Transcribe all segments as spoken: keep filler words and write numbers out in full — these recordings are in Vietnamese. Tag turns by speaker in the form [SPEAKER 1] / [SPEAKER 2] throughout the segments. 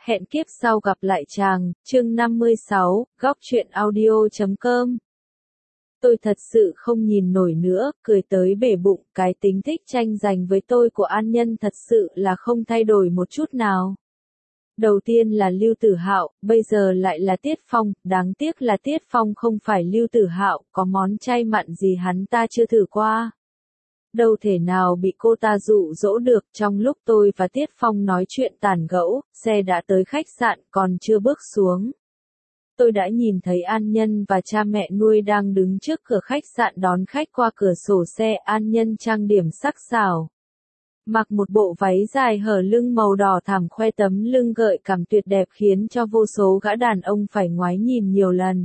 [SPEAKER 1] Hẹn kiếp sau gặp lại chàng, chương năm mươi sáu, góc truyện audio chấm com. Tôi thật sự không nhìn nổi nữa, cười tới bể bụng, cái tính thích tranh giành với tôi của An Nhân thật sự là không thay đổi một chút nào. Đầu tiên là Lưu Tử Hạo, bây giờ lại là Tiết Phong, đáng tiếc là Tiết Phong không phải Lưu Tử Hạo, có món chay mặn gì hắn ta chưa thử qua. Đâu thể nào bị cô ta dụ dỗ được. Trong lúc tôi và Tiết Phong nói chuyện tàn gẫu, xe đã tới khách sạn, còn chưa bước xuống. Tôi đã nhìn thấy An Nhân và cha mẹ nuôi đang đứng trước cửa khách sạn đón khách qua cửa sổ xe. An Nhân trang điểm sắc sảo, mặc một bộ váy dài hở lưng màu đỏ thẳm, khoe tấm lưng gợi cảm tuyệt đẹp khiến cho vô số gã đàn ông phải ngoái nhìn nhiều lần.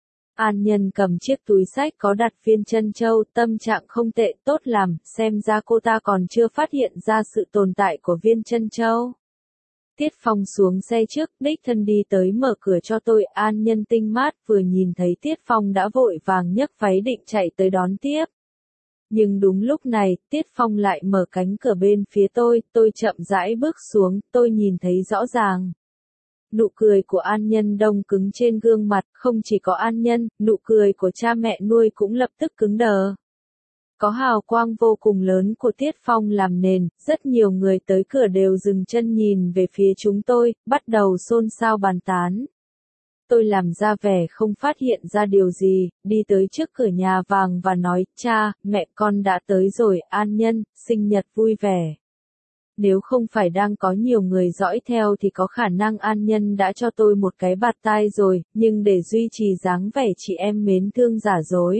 [SPEAKER 1] An Nhân cầm chiếc túi xách có đặt viên trân châu, tâm trạng không tệ, tốt làm, xem ra cô ta còn chưa phát hiện ra sự tồn tại của viên trân châu. Tiết Phong xuống xe trước, đích thân đi tới mở cửa cho tôi. An Nhân tinh mát vừa nhìn thấy Tiết Phong đã vội vàng nhấc váy định chạy tới đón tiếp. Nhưng đúng lúc này, Tiết Phong lại mở cánh cửa bên phía tôi, tôi chậm rãi bước xuống, tôi nhìn thấy rõ ràng. Nụ cười của An Nhân đông cứng trên gương mặt, không chỉ có An Nhân, nụ cười của cha mẹ nuôi cũng lập tức cứng đờ. Có hào quang vô cùng lớn của Tiết Phong làm nền, rất nhiều người tới cửa đều dừng chân nhìn về phía chúng tôi, bắt đầu xôn xao bàn tán. Tôi làm ra vẻ không phát hiện ra điều gì, đi tới trước cửa nhà vàng và nói, cha, mẹ con đã tới rồi. An Nhân, sinh nhật vui vẻ. Nếu không phải đang có nhiều người dõi theo thì có khả năng An Nhân đã cho tôi một cái bạt tai rồi, nhưng để duy trì dáng vẻ chị em mến thương giả dối.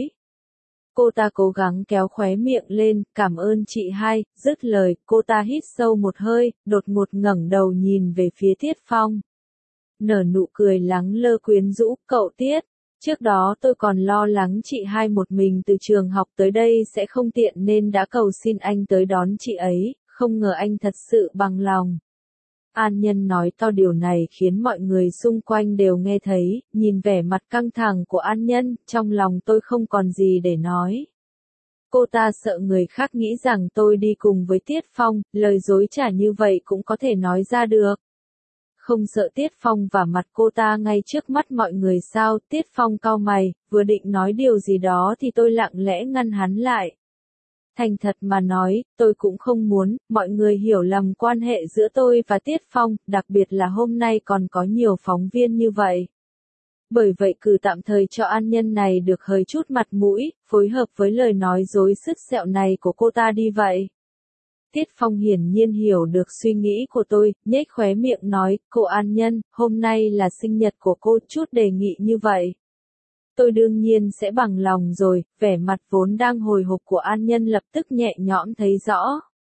[SPEAKER 1] Cô ta cố gắng kéo khóe miệng lên, cảm ơn chị hai, dứt lời, cô ta hít sâu một hơi, đột ngột ngẩng đầu nhìn về phía Tiết Phong. Nở nụ cười lắng lơ quyến rũ, cậu Tiết. Trước đó tôi còn lo lắng chị hai một mình từ trường học tới đây sẽ không tiện nên đã cầu xin anh tới đón chị ấy. Không ngờ anh thật sự bằng lòng. An Nhân nói to điều này khiến mọi người xung quanh đều nghe thấy, nhìn vẻ mặt căng thẳng của An Nhân, trong lòng tôi không còn gì để nói. Cô ta sợ người khác nghĩ rằng tôi đi cùng với Tiết Phong, lời dối trá như vậy cũng có thể nói ra được. Không sợ Tiết Phong vả mặt cô ta ngay trước mắt mọi người sao? Tiết Phong cau mày, vừa định nói điều gì đó thì tôi lặng lẽ ngăn hắn lại. Thành thật mà nói, tôi cũng không muốn mọi người hiểu lầm quan hệ giữa tôi và Tiết Phong, đặc biệt là hôm nay còn có nhiều phóng viên như vậy. Bởi vậy cử tạm thời cho An Nhân này được hơi chút mặt mũi, phối hợp với lời nói dối sứt sẹo này của cô ta đi vậy. Tiết Phong hiển nhiên hiểu được suy nghĩ của tôi, nhếch khóe miệng nói, cô An Nhân, hôm nay là sinh nhật của cô, chút đề nghị như vậy. Tôi đương nhiên sẽ bằng lòng rồi, vẻ mặt vốn đang hồi hộp của An Nhân lập tức nhẹ nhõm thấy rõ.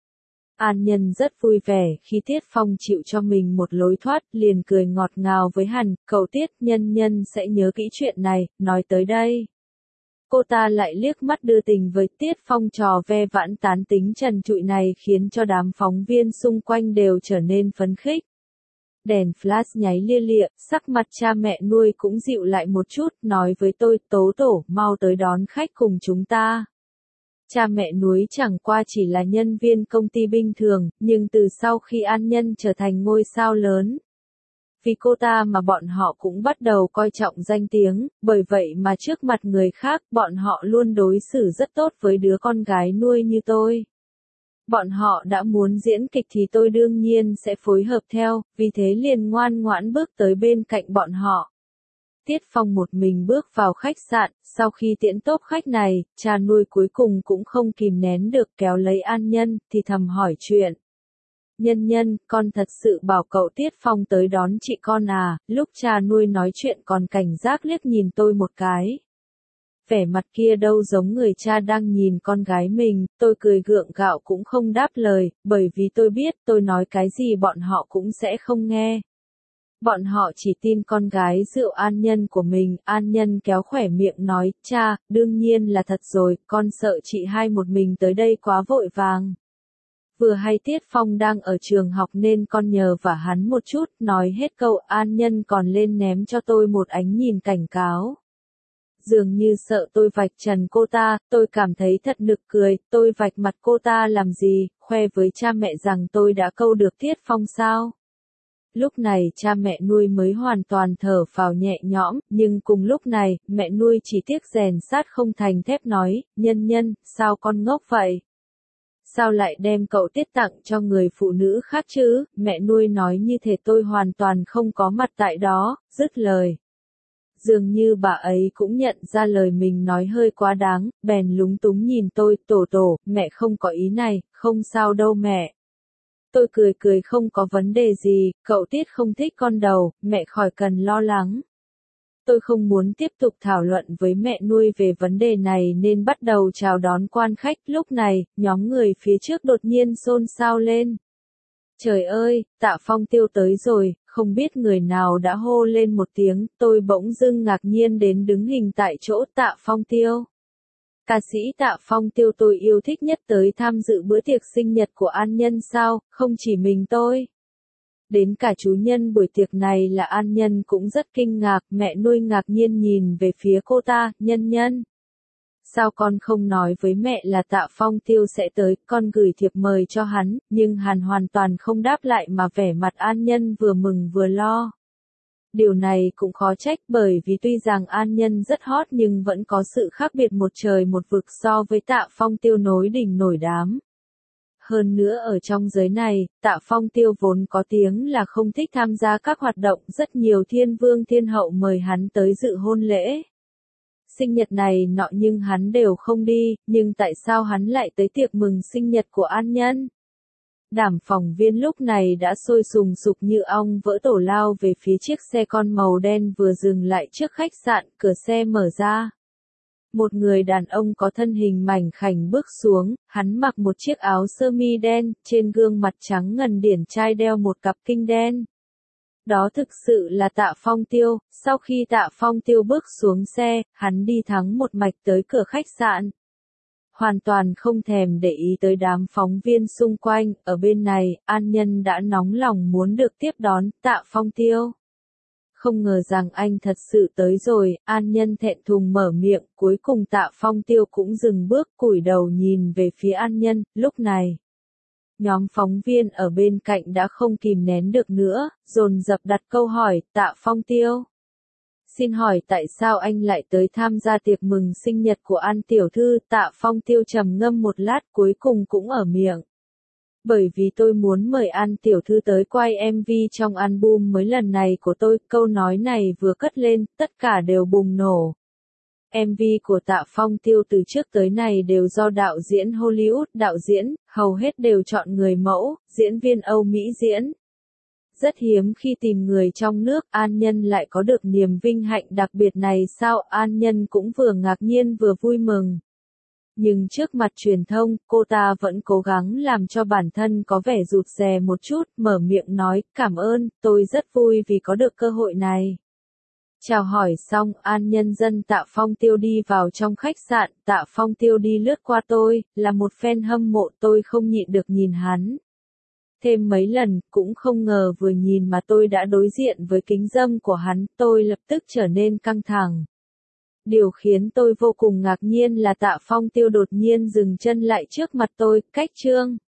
[SPEAKER 1] An Nhân rất vui vẻ khi Tiết Phong chịu cho mình một lối thoát, liền cười ngọt ngào với hắn, cậu Tiết, Nhân Nhân sẽ nhớ kỹ chuyện này, nói tới đây. Cô ta lại liếc mắt đưa tình với Tiết Phong, trò ve vãn tán tính trần trụi này khiến cho đám phóng viên xung quanh đều trở nên phấn khích. Đèn flash nháy lia lịa, sắc mặt cha mẹ nuôi cũng dịu lại một chút, nói với tôi, Tố Tổ, mau tới đón khách cùng chúng ta. Cha mẹ nuôi chẳng qua chỉ là nhân viên công ty bình thường, nhưng từ sau khi An Nhân trở thành ngôi sao lớn, vì cô ta mà bọn họ cũng bắt đầu coi trọng danh tiếng, bởi vậy mà trước mặt người khác, bọn họ luôn đối xử rất tốt với đứa con gái nuôi như tôi. Bọn họ đã muốn diễn kịch thì tôi đương nhiên sẽ phối hợp theo, vì thế liền ngoan ngoãn bước tới bên cạnh bọn họ. Tiết Phong một mình bước vào khách sạn, sau khi tiễn tốt khách này, cha nuôi cuối cùng cũng không kìm nén được kéo lấy An Nhân, thì thầm hỏi chuyện. Nhân Nhân, con thật sự bảo cậu Tiết Phong tới đón chị con à? Lúc cha nuôi nói chuyện còn cảnh giác liếc nhìn tôi một cái. Vẻ mặt kia đâu giống người cha đang nhìn con gái mình, tôi cười gượng gạo cũng không đáp lời, bởi vì tôi biết tôi nói cái gì bọn họ cũng sẽ không nghe. Bọn họ chỉ tin con gái rượu An Nhân của mình. An Nhân kéo khỏe miệng nói, cha, đương nhiên là thật rồi, con sợ chị hai một mình tới đây quá vội vàng. Vừa hay Tiết Phong đang ở trường học nên con nhờ vả hắn một chút, nói hết câu An Nhân còn lên ném cho tôi một ánh nhìn cảnh cáo. Dường như sợ tôi vạch trần cô ta, tôi cảm thấy thật nực cười, tôi vạch mặt cô ta làm gì, khoe với cha mẹ rằng tôi đã câu được Tiết Phong sao? Lúc này cha mẹ nuôi mới hoàn toàn thở phào nhẹ nhõm, nhưng cùng lúc này, mẹ nuôi chỉ tiếc rèn sắt không thành thép nói, Nhân Nhân, sao con ngốc vậy? Sao lại đem cậu Tiết tặng cho người phụ nữ khác chứ? Mẹ nuôi nói như thể tôi hoàn toàn không có mặt tại đó, dứt lời. Dường như bà ấy cũng nhận ra lời mình nói hơi quá đáng, bèn lúng túng nhìn tôi, tổ tổ, mẹ không có ý này, không sao đâu mẹ. Tôi cười cười không có vấn đề gì, cậu Tiết không thích con đầu, mẹ khỏi cần lo lắng. Tôi không muốn tiếp tục thảo luận với mẹ nuôi về vấn đề này nên bắt đầu chào đón quan khách. Lúc này, nhóm người phía trước đột nhiên xôn xao lên. Trời ơi, Tạ Phong Tiêu tới rồi, không biết người nào đã hô lên một tiếng, tôi bỗng dưng ngạc nhiên đến đứng hình tại chỗ. Tạ Phong Tiêu. Ca sĩ Tạ Phong Tiêu tôi yêu thích nhất tới tham dự bữa tiệc sinh nhật của An Nhân sao, không chỉ mình tôi. Đến cả chú nhân buổi tiệc này là An Nhân cũng rất kinh ngạc, mẹ nuôi ngạc nhiên nhìn về phía cô ta, Nhân Nhân. Sao con không nói với mẹ là Tạ Phong Tiêu sẽ tới, con gửi thiệp mời cho hắn, nhưng hắn hoàn toàn không đáp lại mà vẻ mặt An Nhân vừa mừng vừa lo. Điều này cũng khó trách bởi vì tuy rằng An Nhân rất hot nhưng vẫn có sự khác biệt một trời một vực so với Tạ Phong Tiêu nối đỉnh nổi đám. Hơn nữa ở trong giới này, Tạ Phong Tiêu vốn có tiếng là không thích tham gia các hoạt động, rất nhiều thiên vương thiên hậu mời hắn tới dự hôn lễ. Sinh nhật này nọ nhưng hắn đều không đi, nhưng tại sao hắn lại tới tiệc mừng sinh nhật của An Nhân? Đám phóng viên lúc này đã sôi sùng sục như ong vỡ tổ lao về phía chiếc xe con màu đen vừa dừng lại trước khách sạn, cửa xe mở ra. Một người đàn ông có thân hình mảnh khảnh bước xuống, hắn mặc một chiếc áo sơ mi đen, trên gương mặt trắng ngần điển trai đeo một cặp kinh đen. Đó thực sự là Tạ Phong Tiêu. Sau khi Tạ Phong Tiêu bước xuống xe, hắn đi thẳng một mạch tới cửa khách sạn. Hoàn toàn không thèm để ý tới đám phóng viên xung quanh, ở bên này, An Nhân đã nóng lòng muốn được tiếp đón Tạ Phong Tiêu. Không ngờ rằng anh thật sự tới rồi, An Nhân thẹn thùng mở miệng, cuối cùng Tạ Phong Tiêu cũng dừng bước cúi đầu nhìn về phía An Nhân, lúc này. Nhóm phóng viên ở bên cạnh đã không kìm nén được nữa, dồn dập đặt câu hỏi, Tạ Phong Tiêu. Xin hỏi tại sao anh lại tới tham gia tiệc mừng sinh nhật của An tiểu thư? Tạ Phong Tiêu trầm ngâm một lát cuối cùng cũng ở miệng. Bởi vì tôi muốn mời An tiểu thư tới quay em vê trong album mới lần này của tôi. Câu nói này vừa cất lên, tất cả đều bùng nổ. em vê của Tạ Phong Tiêu từ trước tới nay đều do đạo diễn Hollywood đạo diễn, hầu hết đều chọn người mẫu, diễn viên Âu Mỹ diễn. Rất hiếm khi tìm người trong nước, An Nhân lại có được niềm vinh hạnh đặc biệt này sao? An Nhân cũng vừa ngạc nhiên vừa vui mừng. Nhưng trước mặt truyền thông, cô ta vẫn cố gắng làm cho bản thân có vẻ rụt rè một chút, mở miệng nói, cảm ơn, tôi rất vui vì có được cơ hội này. Chào hỏi xong, An Nhân dân Tạ Phong Tiêu đi vào trong khách sạn, Tạ Phong Tiêu đi lướt qua tôi, là một fan hâm mộ tôi không nhịn được nhìn hắn. Thêm mấy lần, cũng không ngờ vừa nhìn mà tôi đã đối diện với kính dâm của hắn, tôi lập tức trở nên căng thẳng. Điều khiến tôi vô cùng ngạc nhiên là Tạ Phong Tiêu đột nhiên dừng chân lại trước mặt tôi, cách chương.